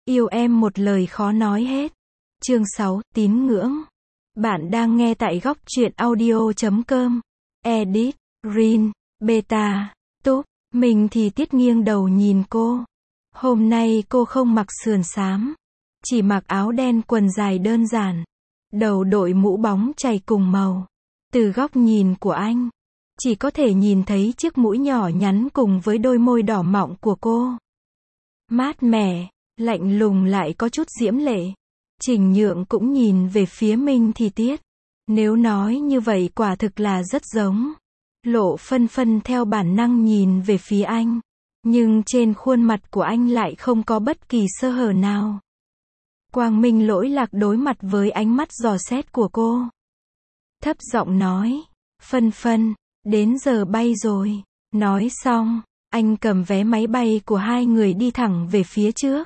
Yêu em một lời khó nói hết. Chương 6, tín ngưỡng. Bạn đang nghe tại góc truyện audio.com. Edit, Rin, Beta, Túp. Mình thì Tiết nghiêng đầu nhìn cô. Hôm nay cô không mặc sườn xám. Chỉ mặc áo đen quần dài đơn giản. Đầu đội mũ bóng chày cùng màu. Từ góc nhìn của anh, chỉ có thể nhìn thấy chiếc mũi nhỏ nhắn cùng với đôi môi đỏ mọng của cô. Mát mẻ, lạnh lùng lại có chút diễm lệ. Trình Nhượng cũng nhìn về phía Minh Thì Tiết. Nếu nói như vậy quả thực là rất giống. Lộ Phân Phân theo bản năng nhìn về phía anh. Nhưng trên khuôn mặt của anh lại không có bất kỳ sơ hở nào. Quang Minh lỗi lạc đối mặt với ánh mắt dò xét của cô. Thấp giọng nói, Phân Phân, đến giờ bay rồi. Nói xong, anh cầm vé máy bay của hai người đi thẳng về phía trước.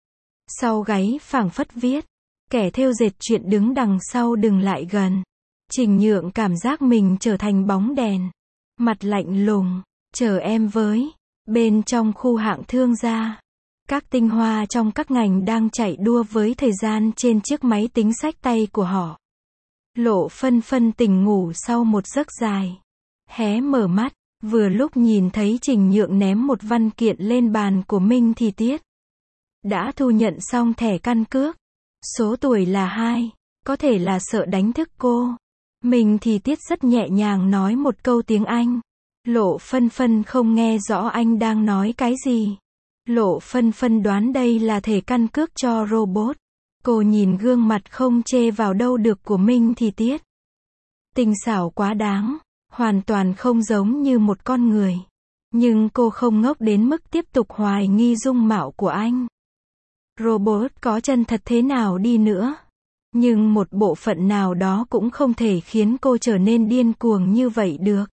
Sau gáy phảng phất viết, kẻ thêu dệt chuyện đứng đằng sau đừng lại gần. Trình Nhượng cảm giác mình trở thành bóng đèn. Mặt lạnh lùng, chờ em với. Bên trong khu hạng thương gia, các tinh hoa trong các ngành đang chạy đua với thời gian trên chiếc máy tính xách tay của họ. Lộ Phân Phân tỉnh ngủ sau một giấc dài. Hé mở mắt, vừa lúc nhìn thấy Trình Nhượng ném một văn kiện lên bàn của Minh Thì Tiết. Đã thu nhận xong thẻ căn cước. Số tuổi là 2, có thể là sợ đánh thức cô. Minh Thì Tiết rất nhẹ nhàng nói một câu tiếng Anh. Lộ Phân Phân không nghe rõ anh đang nói cái gì. Lộ Phân Phân đoán đây là thẻ căn cước cho robot. Cô nhìn gương mặt không chê vào đâu được của Minh Thì Tiết. Tinh xảo quá đáng, hoàn toàn không giống như một con người. Nhưng cô không ngốc đến mức tiếp tục hoài nghi dung mạo của anh. Robot có chân thật thế nào đi nữa, nhưng một bộ phận nào đó cũng không thể khiến cô trở nên điên cuồng như vậy được.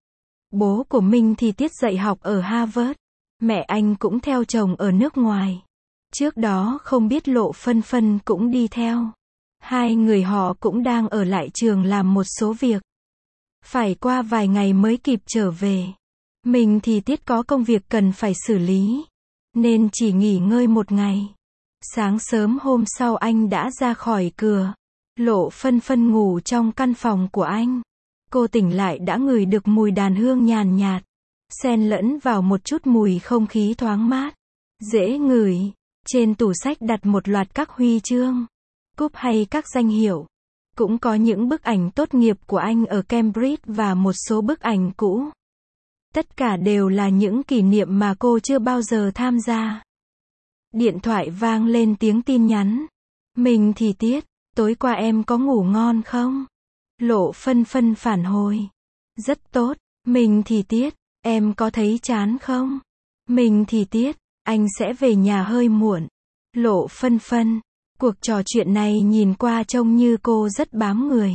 Bố của Minh Thì Tiết dạy học ở Harvard. Mẹ anh cũng theo chồng ở nước ngoài. Trước đó không biết Lộ Phân Phân cũng đi theo. Hai người họ cũng đang ở lại trường làm một số việc. Phải qua vài ngày mới kịp trở về. Minh Thì Tiết có công việc cần phải xử lý, nên chỉ nghỉ ngơi một ngày. Sáng sớm hôm sau anh đã ra khỏi cửa. Lộ Phân Phân ngủ trong căn phòng của anh. Cô tỉnh lại đã ngửi được mùi đàn hương nhàn nhạt, xen lẫn vào một chút mùi không khí thoáng mát, dễ ngửi. Trên tủ sách đặt một loạt các huy chương, cúp hay các danh hiệu. Cũng có những bức ảnh tốt nghiệp của anh ở Cambridge và một số bức ảnh cũ. Tất cả đều là những kỷ niệm mà cô chưa bao giờ tham gia. Điện thoại vang lên tiếng tin nhắn. Mình Thì Tiết, tối qua em có ngủ ngon không? Lộ Phân Phân phản hồi. Rất tốt. Mình Thì Tiết, em có thấy chán không? Mình Thì Tiết, anh sẽ về nhà hơi muộn. Lộ Phân Phân, cuộc trò chuyện này nhìn qua trông như cô rất bám người.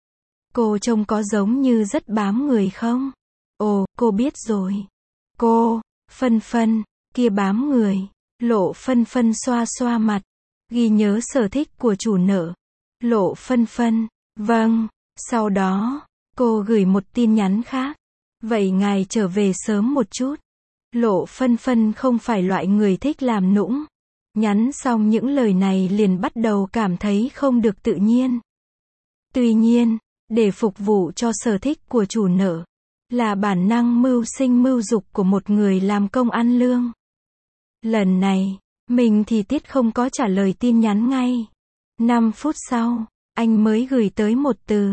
Cô trông có giống như rất bám người không? Ồ, cô biết rồi. Cô, Phân Phân, kia bám người. Lộ Phân Phân xoa xoa mặt, ghi nhớ sở thích của chủ nợ. Lộ Phân Phân, vâng. Sau đó, cô gửi một tin nhắn khác. Vậy ngài trở về sớm một chút. Lộ Phân Phân không phải loại người thích làm nũng. Nhắn xong những lời này liền bắt đầu cảm thấy không được tự nhiên. Tuy nhiên, để phục vụ cho sở thích của chủ nợ, là bản năng mưu sinh mưu dục của một người làm công ăn lương. Lần này, Mình Thì Tiết không có trả lời tin nhắn ngay. 5 phút sau, anh mới gửi tới một từ.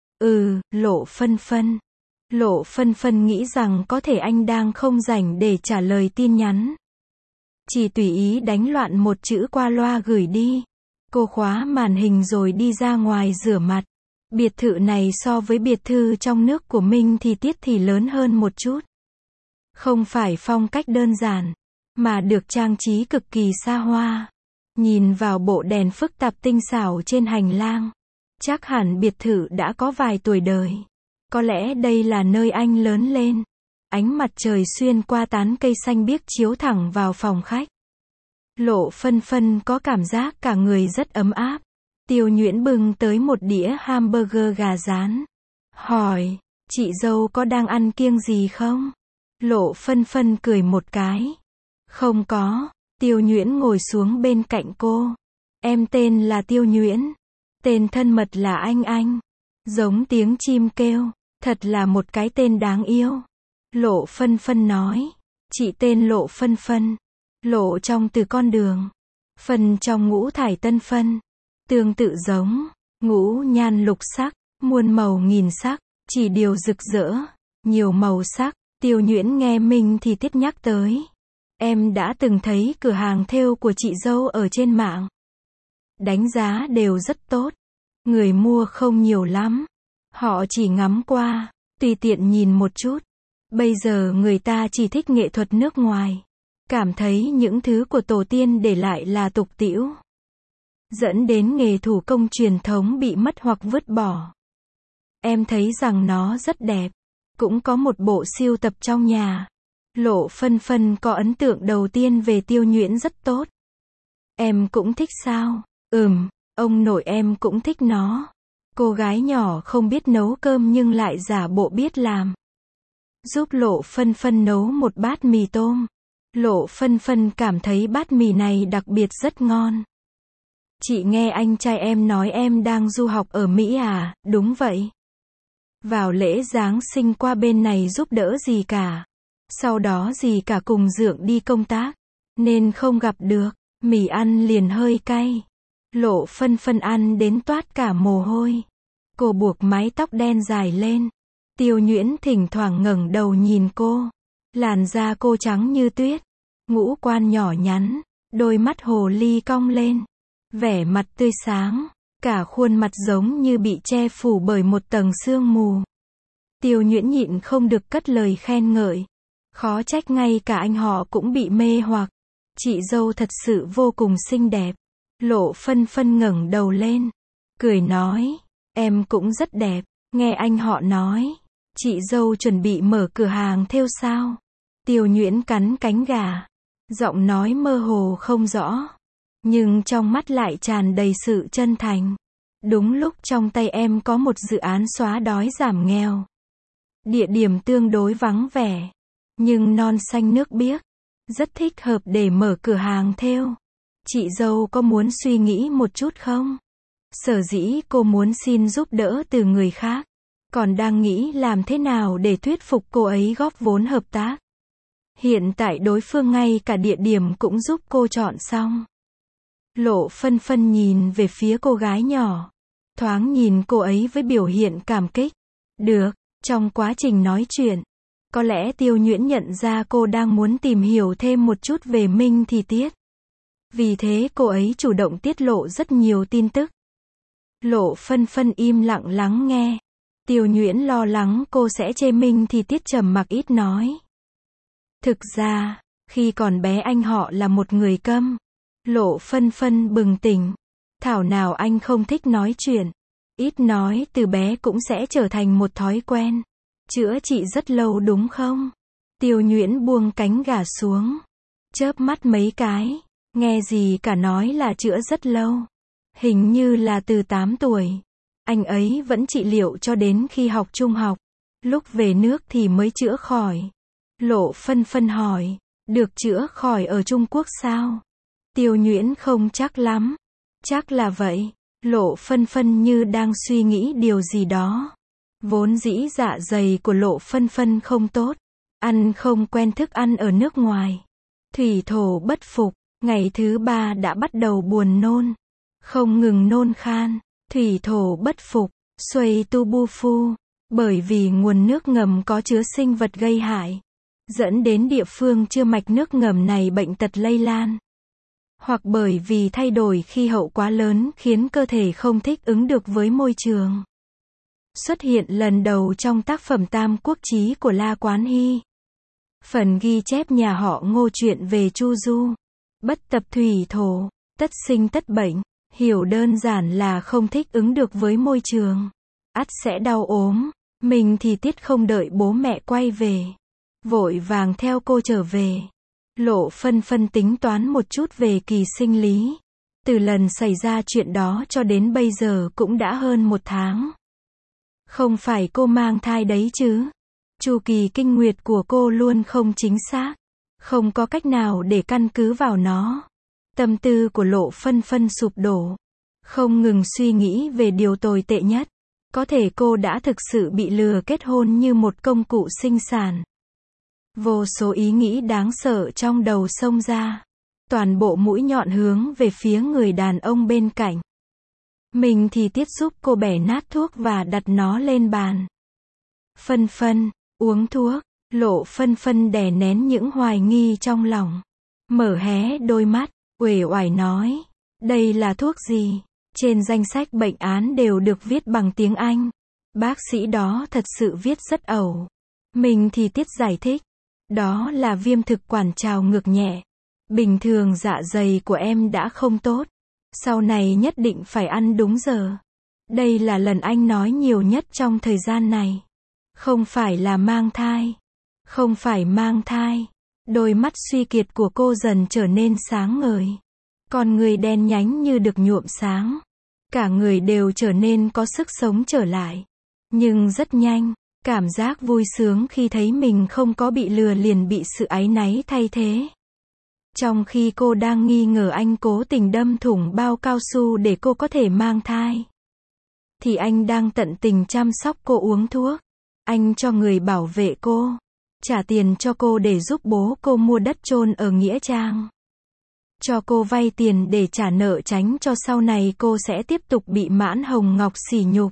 Lộ Phân Phân. Lộ Phân Phân nghĩ rằng có thể anh đang không rảnh để trả lời tin nhắn. Chỉ tùy ý đánh loạn một chữ qua loa gửi đi. Cô khóa màn hình rồi đi ra ngoài rửa mặt. Biệt thự này so với biệt thự trong nước của Minh Thì Tiết thì lớn hơn một chút. Không phải phong cách đơn giản, mà được trang trí cực kỳ xa hoa. Nhìn vào bộ đèn phức tạp tinh xảo trên hành lang, chắc hẳn biệt thự đã có vài tuổi đời. Có lẽ đây là nơi anh lớn lên. Ánh mặt trời xuyên qua tán cây xanh biếc chiếu thẳng vào phòng khách. Lộ Phân Phân có cảm giác cả người rất ấm áp. Tiêu Nhuyễn bưng tới một đĩa hamburger gà rán. Hỏi, chị dâu có đang ăn kiêng gì không? Lộ Phân Phân cười một cái. Không có, Tiêu Nhuyễn ngồi xuống bên cạnh cô. Em tên là Tiêu Nhuyễn. Tên thân mật là Anh. Giống tiếng chim kêu. Thật là một cái tên đáng yêu. Lộ Phân Phân nói. Chị tên Lộ Phân Phân. Lộ trong từ con đường. Phân trong ngũ thải tân phân. Tương tự giống. Ngũ nhan lục sắc. Muôn màu nghìn sắc. Chỉ điều rực rỡ. Nhiều màu sắc. Tiêu Nhuyễn nghe mình thì tiết nhắc tới. Em đã từng thấy cửa hàng thêu của chị dâu ở trên mạng. Đánh giá đều rất tốt. Người mua không nhiều lắm. Họ chỉ ngắm qua, tùy tiện nhìn một chút. Bây giờ người ta chỉ thích nghệ thuật nước ngoài. Cảm thấy những thứ của tổ tiên để lại là tục tĩu. Dẫn đến nghề thủ công truyền thống bị mất hoặc vứt bỏ. Em thấy rằng nó rất đẹp. Cũng có một bộ sưu tập trong nhà. Lộ Phân Phân có ấn tượng đầu tiên về Tiêu Nhuyễn rất tốt. Em cũng thích sao? Ông nội em cũng thích nó. Cô gái nhỏ không biết nấu cơm nhưng lại giả bộ biết làm. Giúp Lộ Phân Phân nấu một bát mì tôm. Lộ Phân Phân cảm thấy bát mì này đặc biệt rất ngon. Chị nghe anh trai em nói em đang du học ở Mỹ à? Đúng vậy. Vào lễ Giáng sinh qua bên này giúp đỡ dì cả. Sau đó dì cả cùng Dượng đi công tác. Nên không gặp được. Mì ăn liền hơi cay. Lộ Phân Phân ăn đến toát cả mồ hôi. Cô buộc mái tóc đen dài lên. Tiêu Nhuyễn thỉnh thoảng ngẩng đầu nhìn cô. Làn da cô trắng như tuyết. Ngũ quan nhỏ nhắn. Đôi mắt hồ ly cong lên. Vẻ mặt tươi sáng. Cả khuôn mặt giống như bị che phủ bởi một tầng sương mù. Tiêu Nhuyễn nhịn không được cất lời khen ngợi. Khó trách ngay cả anh họ cũng bị mê hoặc. Chị dâu thật sự vô cùng xinh đẹp. Lộ Phân Phân ngẩng đầu lên. Cười nói. Em cũng rất đẹp. Nghe anh họ nói. Chị dâu chuẩn bị mở cửa hàng thêu sao? Tiêu Nhuyễn cắn cánh gà. Giọng nói mơ hồ không rõ. Nhưng trong mắt lại tràn đầy sự chân thành. Đúng lúc trong tay em có một dự án xóa đói giảm nghèo. Địa điểm tương đối vắng vẻ. Nhưng non xanh nước biếc. Rất thích hợp để mở cửa hàng thêu. Chị dâu có muốn suy nghĩ một chút không? Sở dĩ cô muốn xin giúp đỡ từ người khác. Còn đang nghĩ làm thế nào để thuyết phục cô ấy góp vốn hợp tác. Hiện tại đối phương ngay cả địa điểm cũng giúp cô chọn xong. Lộ Phân Phân nhìn về phía cô gái nhỏ. Thoáng nhìn cô ấy với biểu hiện cảm kích. Được, trong quá trình nói chuyện. Có lẽ Tiêu Nhuyễn nhận ra cô đang muốn tìm hiểu thêm một chút về Minh Thì Tiết. Vì thế cô ấy chủ động tiết lộ rất nhiều tin tức. Lộ Phân Phân im lặng lắng nghe. Tiêu Nhuyễn lo lắng cô sẽ chê Minh Thì Tiết trầm mặc ít nói. Thực ra, khi còn bé anh họ là một người câm. Lộ Phân Phân bừng tỉnh. Thảo nào anh không thích nói chuyện. Ít nói từ bé cũng sẽ trở thành một thói quen. Chữa trị rất lâu đúng không? Tiêu Nhuyễn buông cánh gà xuống. Chớp mắt mấy cái. Nghe gì cả nói là chữa rất lâu. Hình như là từ 8 tuổi. Anh ấy vẫn trị liệu cho đến khi học trung học. Lúc về nước thì mới chữa khỏi. Lộ Phân Phân hỏi. Được chữa khỏi ở Trung Quốc sao? Tiêu Nhuyễn không chắc lắm. Chắc là vậy. Lộ Phân Phân như đang suy nghĩ điều gì đó. Vốn dĩ dạ dày của Lộ Phân Phân không tốt. Ăn không quen thức ăn ở nước ngoài. Thủy thổ bất phục. Ngày thứ 3 đã bắt đầu buồn nôn. Không ngừng nôn khan. Thủy thổ bất phục. Xuầy tu bu phu. Bởi vì nguồn nước ngầm có chứa sinh vật gây hại. Dẫn đến địa phương chưa mạch nước ngầm này bệnh tật lây lan. Hoặc bởi vì thay đổi khí hậu quá lớn khiến cơ thể không thích ứng được với môi trường. Xuất hiện lần đầu trong tác phẩm Tam Quốc Chí của La Quán Hy. Phần ghi chép nhà họ Ngô chuyện về Chu Du. Bất tập thủy thổ, tất sinh tất bệnh. Hiểu đơn giản là không thích ứng được với môi trường. Ắt sẽ đau ốm. Mình thì Tiết không đợi bố mẹ quay về. Vội vàng theo cô trở về. Lộ Phân Phân tính toán một chút về kỳ sinh lý. Từ lần xảy ra chuyện đó cho đến bây giờ cũng đã hơn 1 tháng. Không phải cô mang thai đấy chứ? Chu kỳ kinh nguyệt của cô luôn không chính xác. Không có cách nào để căn cứ vào nó. Tâm tư của Lộ Phân Phân sụp đổ. Không ngừng suy nghĩ về điều tồi tệ nhất. Có thể cô đã thực sự bị lừa kết hôn như một công cụ sinh sản. Vô số ý nghĩ đáng sợ trong đầu xông ra. Toàn bộ mũi nhọn hướng về phía người đàn ông bên cạnh. Mình thì Tiết giúp cô bẻ nát thuốc và đặt nó lên bàn. Phân Phân, uống thuốc. Lộ Phân Phân đè nén những hoài nghi trong lòng. Mở hé đôi mắt, uể oải nói. Đây là thuốc gì? Trên danh sách bệnh án đều được viết bằng tiếng Anh. Bác sĩ đó thật sự viết rất ẩu. Mình thì Tiết giải thích. Đó là viêm thực quản trào ngược nhẹ. Bình thường dạ dày của em đã không tốt. Sau này nhất định phải ăn đúng giờ. Đây là lần anh nói nhiều nhất trong thời gian này. Không phải là mang thai. Không phải mang thai. Đôi mắt suy kiệt của cô dần trở nên sáng ngời. Con người đen nhánh như được nhuộm sáng. Cả người đều trở nên có sức sống trở lại. Nhưng rất nhanh, cảm giác vui sướng khi thấy mình không có bị lừa liền bị sự áy náy thay thế. Trong khi cô đang nghi ngờ anh cố tình đâm thủng bao cao su để cô có thể mang thai, thì anh đang tận tình chăm sóc cô uống thuốc. Anh cho người bảo vệ cô, trả tiền cho cô để giúp bố cô mua đất chôn ở nghĩa trang. Cho cô vay tiền để trả nợ tránh cho sau này cô sẽ tiếp tục bị Mãn Hồng Ngọc sỉ nhục.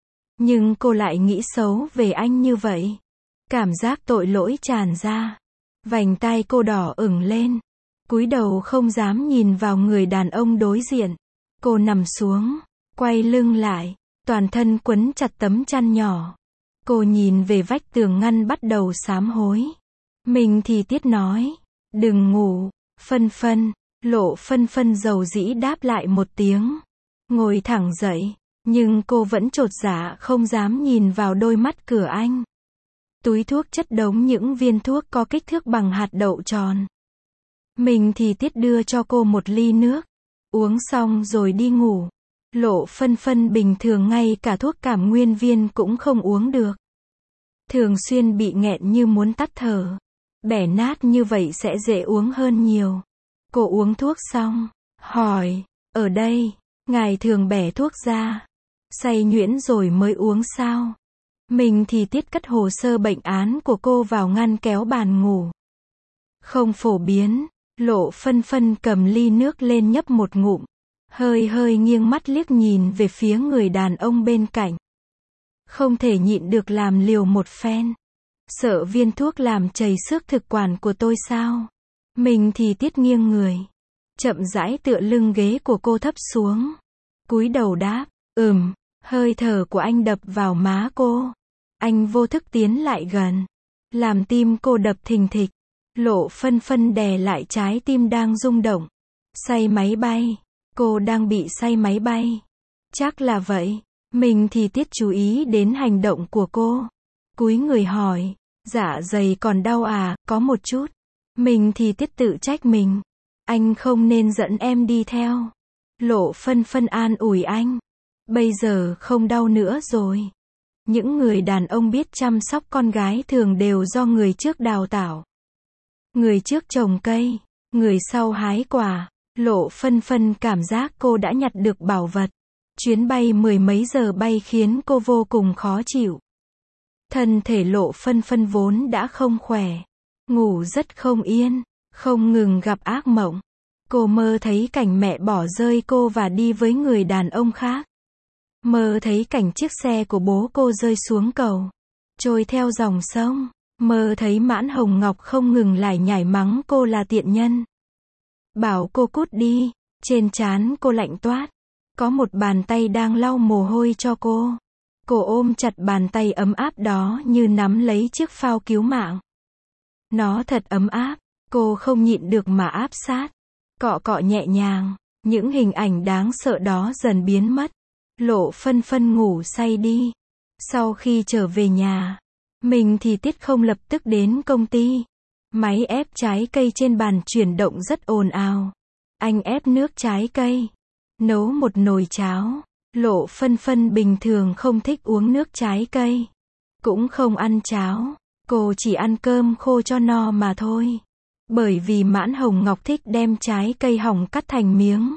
Nhưng cô lại nghĩ xấu về anh như vậy. Cảm giác tội lỗi tràn ra. Vành tai cô đỏ ửng lên. Cúi đầu không dám nhìn vào người đàn ông đối diện. Cô nằm xuống, quay lưng lại, toàn thân quấn chặt tấm chăn nhỏ. Cô nhìn về vách tường ngăn bắt đầu sám hối. Mình thì Tiết nói, đừng ngủ, Phân Phân. Lộ Phân Phân dầu dĩ đáp lại một tiếng. Ngồi thẳng dậy, nhưng cô vẫn chột dạ không dám nhìn vào đôi mắt cửa anh. Túi thuốc chất đống những viên thuốc có kích thước bằng hạt đậu tròn. Mình thì Tiết đưa cho cô một ly nước. Uống xong rồi đi ngủ. Lộ Phân Phân bình thường ngay cả thuốc cảm nguyên viên cũng không uống được. Thường xuyên bị nghẹn như muốn tắt thở. Bẻ nát như vậy sẽ dễ uống hơn nhiều. Cô uống thuốc xong, hỏi, ở đây, ngài thường bẻ thuốc ra, xay nhuyễn rồi mới uống sao? Mình thì Tiết cất hồ sơ bệnh án của cô vào ngăn kéo bàn ngủ. Không phổ biến. Lộ Phân Phân cầm ly nước lên nhấp một ngụm. Hơi hơi nghiêng mắt liếc nhìn về phía người đàn ông bên cạnh. Không thể nhịn được làm liều một phen. Sợ viên thuốc làm chảy xước thực quản của tôi sao? Mình thì Tiết nghiêng người. Chậm rãi tựa lưng ghế của cô thấp xuống. Cúi đầu đáp, hơi thở của anh đập vào má cô. Anh vô thức tiến lại gần. Làm tim cô đập thình thịch. Lộ Phân Phân đè lại trái tim đang rung động. Say máy bay. Cô đang bị say máy bay. Chắc là vậy. Mình thì Tiết chú ý đến hành động của cô. Cúi người hỏi, dạ dày còn đau à? Có một chút. Mình thì Tiết tự trách mình. Anh không nên dẫn em đi theo. Lộ Phân Phân an ủi anh. Bây giờ không đau nữa rồi. Những người đàn ông biết chăm sóc con gái thường đều do người trước đào tạo. Người trước trồng cây, người sau hái quả. Lộ Phân Phân cảm giác cô đã nhặt được bảo vật. Chuyến bay mười mấy giờ bay khiến cô vô cùng khó chịu. Thân thể Lộ Phân Phân vốn đã không khỏe. Ngủ rất không yên, không ngừng gặp ác mộng. Cô mơ thấy cảnh mẹ bỏ rơi cô và đi với người đàn ông khác. Mơ thấy cảnh chiếc xe của bố cô rơi xuống cầu, trôi theo dòng sông. Mơ thấy Mãn Hồng Ngọc không ngừng lải nhải mắng cô là tiện nhân. Bảo cô cút đi. Trên trán cô lạnh toát. Có một bàn tay đang lau mồ hôi cho cô. Cô ôm chặt bàn tay ấm áp đó như nắm lấy chiếc phao cứu mạng. Nó thật ấm áp. Cô không nhịn được mà áp sát. Cọ cọ nhẹ nhàng. Những hình ảnh đáng sợ đó dần biến mất. Lộ Phân Phân ngủ say đi. Sau khi trở về nhà, mình thì Tiết không lập tức đến công ty. Máy ép trái cây trên bàn chuyển động rất ồn ào. Anh ép nước trái cây. Nấu một nồi cháo. Lộ Phân Phân bình thường không thích uống nước trái cây. Cũng không ăn cháo. Cô chỉ ăn cơm khô cho no mà thôi. Bởi vì Mãn Hồng Ngọc thích đem trái cây hỏng cắt thành miếng,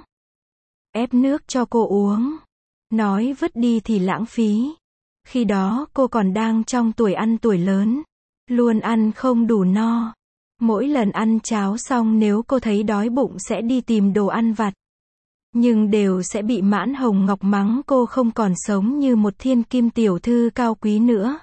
ép nước cho cô uống. Nói vứt đi thì lãng phí. Khi đó cô còn đang trong tuổi ăn tuổi lớn, luôn ăn không đủ no. Mỗi lần ăn cháo xong nếu cô thấy đói bụng sẽ đi tìm đồ ăn vặt. Nhưng đều sẽ bị Mãn Hồng Ngọc mắng cô không còn sống như một thiên kim tiểu thư cao quý nữa.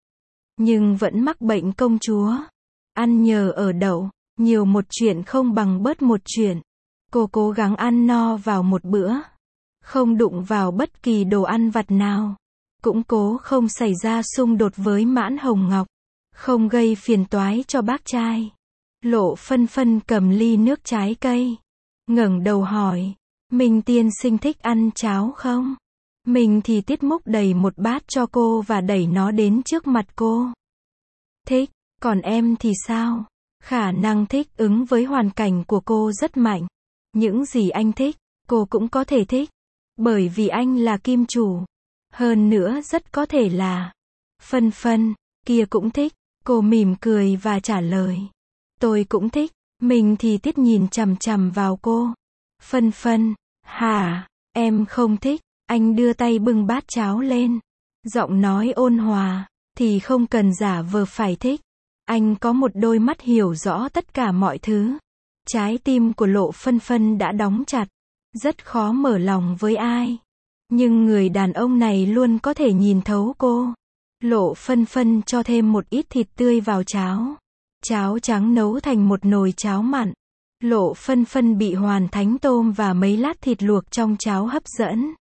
Nhưng vẫn mắc bệnh công chúa. Ăn nhờ ở đậu, nhiều một chuyện không bằng bớt một chuyện. Cô cố gắng ăn no vào một bữa, không đụng vào bất kỳ đồ ăn vặt nào. Cũng cố không xảy ra xung đột với Mãn Hồng Ngọc, không gây phiền toái cho bác trai. Lộ Phân Phân cầm ly nước trái cây, ngẩng đầu hỏi, Minh tiên sinh thích ăn cháo không? Mình thì Tiết múc đầy một bát cho cô và đẩy nó đến trước mặt cô. Thích, còn em thì sao? Khả năng thích ứng với hoàn cảnh của cô rất mạnh. Những gì anh thích, cô cũng có thể thích. Bởi vì anh là kim chủ. Hơn nữa rất có thể là Phân Phân, kia cũng thích. Cô mỉm cười và trả lời. Tôi cũng thích. Mình thì Tiết nhìn chằm chằm vào cô. Phân Phân, hả, em không thích. Anh đưa tay bưng bát cháo lên. Giọng nói ôn hòa, thì không cần giả vờ phải thích. Anh có một đôi mắt hiểu rõ tất cả mọi thứ. Trái tim của Lộ Phân Phân đã đóng chặt. Rất khó mở lòng với ai. Nhưng người đàn ông này luôn có thể nhìn thấu cô. Lộ Phân Phân cho thêm một ít thịt tươi vào cháo. Cháo trắng nấu thành một nồi cháo mặn. Lộ Phân Phân bị hoàn thánh tôm và mấy lát thịt luộc trong cháo hấp dẫn.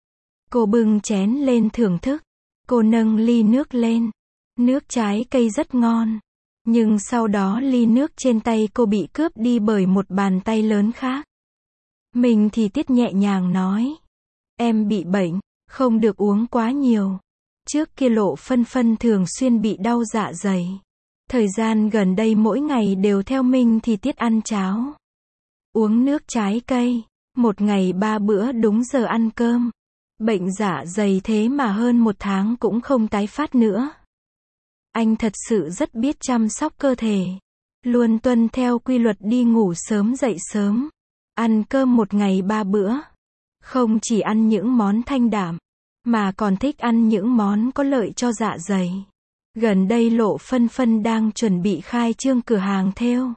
Cô bưng chén lên thưởng thức. Cô nâng ly nước lên. Nước trái cây rất ngon. Nhưng sau đó ly nước trên tay cô bị cướp đi bởi một bàn tay lớn khác. Mình thì Tiết nhẹ nhàng nói. Em bị bệnh, không được uống quá nhiều. Trước kia Lộ Phân Phân thường xuyên bị đau dạ dày. Thời gian gần đây mỗi ngày đều theo Minh thì Tiết ăn cháo, uống nước trái cây, một ngày 3 bữa đúng giờ ăn cơm. Bệnh dạ dày thế mà hơn 1 tháng cũng không tái phát nữa. Anh thật sự rất biết chăm sóc cơ thể. Luôn tuân theo quy luật đi ngủ sớm dậy sớm. Ăn cơm một ngày 3 bữa. Không chỉ ăn những món thanh đạm, mà còn thích ăn những món có lợi cho dạ dày. Gần đây Lộ Phân Phân đang chuẩn bị khai trương cửa hàng thêu.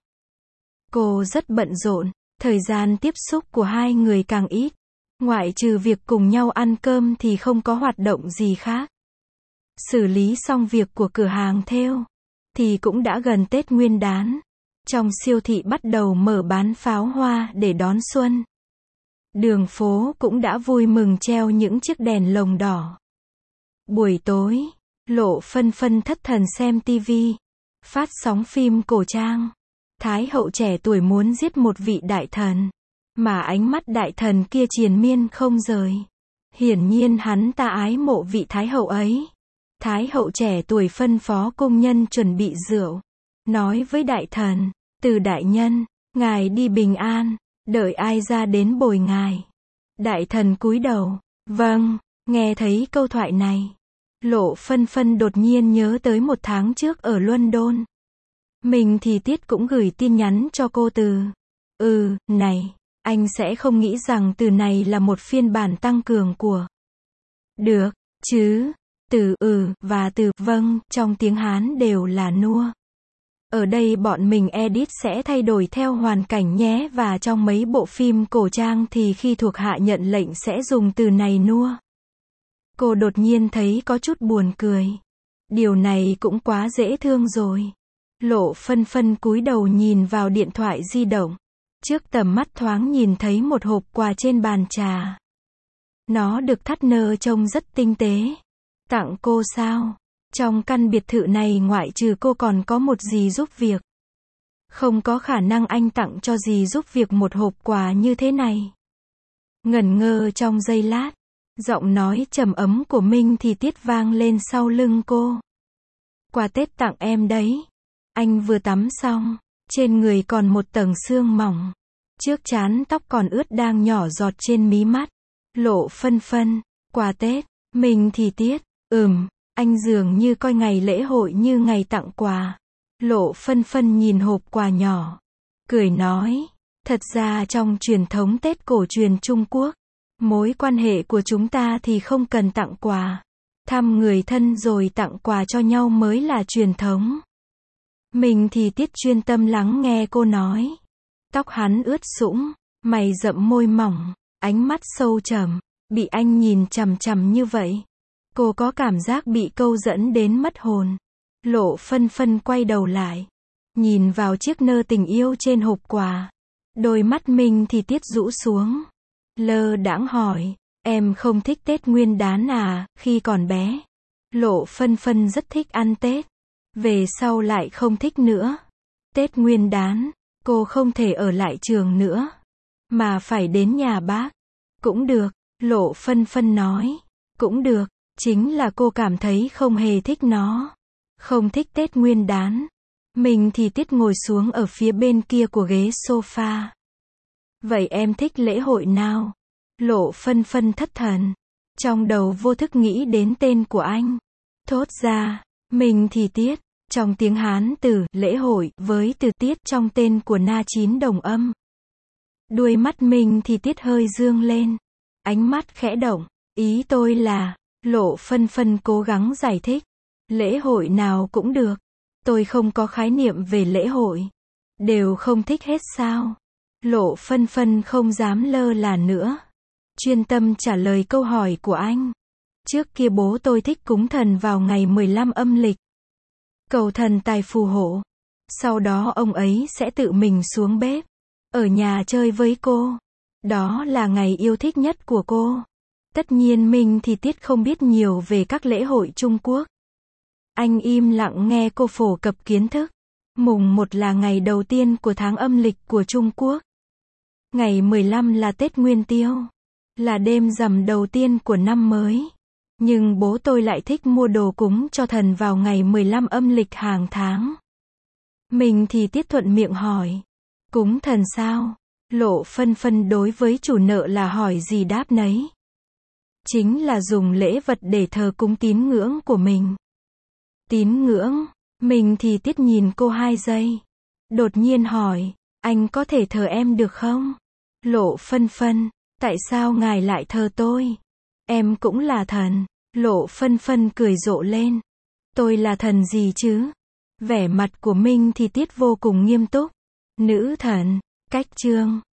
Cô rất bận rộn, thời gian tiếp xúc của hai người càng ít. Ngoại trừ việc cùng nhau ăn cơm thì không có hoạt động gì khác. Xử lý xong việc của cửa hàng thêu, thì cũng đã gần Tết Nguyên đán. Trong siêu thị bắt đầu mở bán pháo hoa để đón xuân. Đường phố cũng đã vui mừng treo những chiếc đèn lồng đỏ. Buổi tối, Lộ Phân Phân thất thần xem tivi. Phát sóng phim cổ trang. Thái hậu trẻ tuổi muốn giết một vị đại thần. Mà ánh mắt đại thần kia triền miên không rời. Hiển nhiên hắn ta ái mộ vị thái hậu ấy. Thái hậu trẻ tuổi phân phó cung nhân chuẩn bị rượu. Nói với đại thần, từ đại nhân, ngài đi bình an, đợi ai ra đến bồi ngài. Đại thần cúi đầu, vâng, nghe thấy câu thoại này. Lộ Phân Phân đột nhiên nhớ tới 1 tháng trước ở London. Mình thì Tiết cũng gửi tin nhắn cho cô từ. Này, anh sẽ không nghĩ rằng từ này là một phiên bản tăng cường của được, chứ. Từ và từ vâng trong tiếng Hán đều là nua. Ở đây bọn mình edit sẽ thay đổi theo hoàn cảnh nhé, và trong mấy bộ phim cổ trang thì khi thuộc hạ nhận lệnh sẽ dùng từ này nua. Cô đột nhiên thấy có chút buồn cười. Điều này cũng quá dễ thương rồi. Lộ Phân Phân cúi đầu nhìn vào điện thoại di động. Trước tầm mắt thoáng nhìn thấy một hộp quà trên bàn trà. Nó được thắt nơ trông rất tinh tế. Tặng cô sao? Trong căn biệt thự này ngoại trừ cô còn có một dì giúp việc. Không có khả năng anh tặng cho dì giúp việc một hộp quà như thế này. Ngẩn ngơ trong giây lát, giọng nói trầm ấm của Minh thì Tiết vang lên sau lưng cô. Quà Tết tặng em đấy. Anh vừa tắm xong, trên người còn một tầng sương mỏng. Trước trán tóc còn ướt đang nhỏ giọt trên mí mắt. Lộ Phân Phân, quà Tết. Minh thì Tiết, anh dường như coi ngày lễ hội như ngày tặng quà. Lộ Phân Phân nhìn hộp quà nhỏ, cười nói, thật ra trong truyền thống Tết cổ truyền Trung Quốc, mối quan hệ của chúng ta thì không cần tặng quà. Thăm người thân rồi tặng quà cho nhau mới là truyền thống. Mình thì Tiết chuyên tâm lắng nghe cô nói. Tóc hắn ướt sũng, mày rậm môi mỏng, ánh mắt sâu trầm, bị anh nhìn chằm chằm như vậy. Cô có cảm giác bị câu dẫn đến mất hồn. Lộ Phân Phân quay đầu lại, nhìn vào chiếc nơ tình yêu trên hộp quà. Đôi mắt mình thì Tiết rũ xuống. Lơ đãng hỏi, em không thích Tết Nguyên đán à, khi còn bé. Lộ Phân Phân rất thích ăn Tết. Về sau lại không thích nữa. Tết Nguyên đán, cô không thể ở lại trường nữa, mà phải đến nhà bác. Cũng được, Lộ Phân Phân nói. Cũng được, chính là cô cảm thấy không hề thích nó. Không thích Tết Nguyên đán. Mình thì Tiết ngồi xuống ở phía bên kia của ghế sofa. Vậy em thích lễ hội nào? Lộ Phân Phân thất thần. Trong đầu vô thức nghĩ đến tên của anh. Thốt ra, mình thì Tiết. Trong tiếng Hán từ lễ hội với từ Tiết trong tên của Na Chín đồng âm. Đuôi mắt mình thì Tiết hơi dương lên. Ánh mắt khẽ động. Ý tôi là, Lộ Phân Phân cố gắng giải thích. Lễ hội nào cũng được. Tôi không có khái niệm về lễ hội. Đều không thích hết sao? Lộ Phân Phân không dám lơ là nữa. Chuyên tâm trả lời câu hỏi của anh. Trước kia bố tôi thích cúng thần vào ngày 15 âm lịch. Cầu thần tài phù hộ. Sau đó ông ấy sẽ tự mình xuống bếp. Ở nhà chơi với cô. Đó là ngày yêu thích nhất của cô. Tất nhiên mình thì Tiết không biết nhiều về các lễ hội Trung Quốc. Anh im lặng nghe cô phổ cập kiến thức. Mùng 1 là ngày đầu tiên của tháng âm lịch của Trung Quốc. Ngày 15 là Tết Nguyên Tiêu. Là đêm rằm đầu tiên của năm mới. Nhưng bố tôi lại thích mua đồ cúng cho thần vào ngày 15 âm lịch hàng tháng. Mình thì Tiết thuận miệng hỏi. Cúng thần sao? Lộ Phân Phân đối với chủ nợ là hỏi gì đáp nấy. Chính là dùng lễ vật để thờ cúng tín ngưỡng của mình. Tín ngưỡng? Mình thì Tiết nhìn cô 2 giây. Đột nhiên hỏi, anh có thể thờ em được không? Lộ Phân Phân, tại sao ngài lại thờ tôi? Em cũng là thần. Lộ Phân Phân cười rộ lên. Tôi là thần gì chứ? Vẻ mặt của mình thì Tiết vô cùng nghiêm túc. Nữ thần, cách chương.